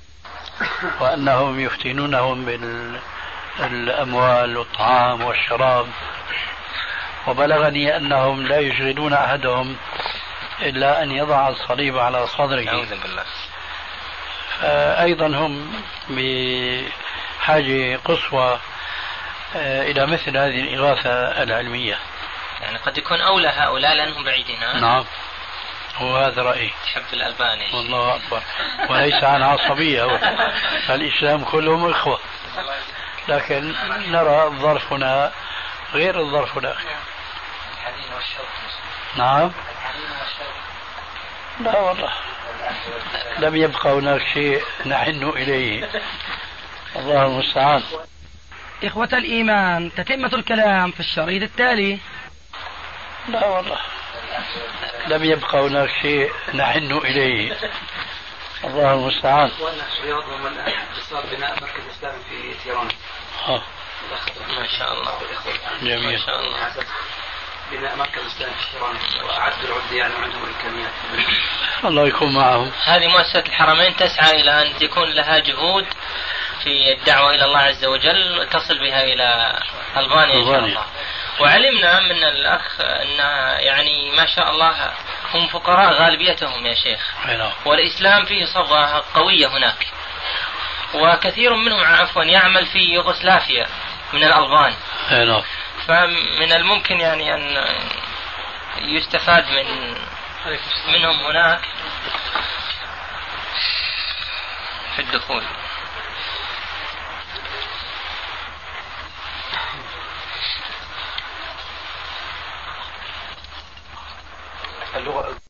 وأنهم يفتنونهم بالأموال والطعام والشراب. وبلغني أنهم لا يشغلون أحدهم إلا أن يضع الصليب على صدره. أعوذ بالله. فأيضا هم بحاجة قصوى إلى مثل هذه الإغاثة العلمية. يعني قد يكون أولى هؤلاء لأنهم بعيدين. نعم، هو هذا رأيي. تحب الألباني. والله أكبر. وليس عن عصبية، الإسلام كلهم إخوة، لكن نرى الظرف هنا غير الظرف هناك. نعم. لا والله لم يبقى هناك شيء نحن إليه، الله المستعان. إخوة الإيمان، تتمة الكلام في الشريط التالي. لا والله لم يبقى هناك شيء نحن إليه، الله المستعان. رياض ومن اتصال بناء مركز إسلامي في تيران. ما شاء الله. جميل. ما شاء الله. بناء مركز إسلامي في تيران وأعدوا العدة يعني وعندهم الإمكانيات. الله يكون معهم. هذه مؤسسة الحرمين تسعى إلى أن تكون لها جهود في الدعوة إلى الله عز وجل تصل بها إلى ألبانيا إن شاء الله. وعلمنا من الأخ أن يعني ما شاء الله هم فقراء غالبيتهم يا شيخ، والإسلام فيه صبغة قوية هناك، وكثير منهم عفوا يعمل في يوغوسلافيا من الألبان. فمن الممكن يعني أن يستفاد منهم هناك في الدخول. اللغة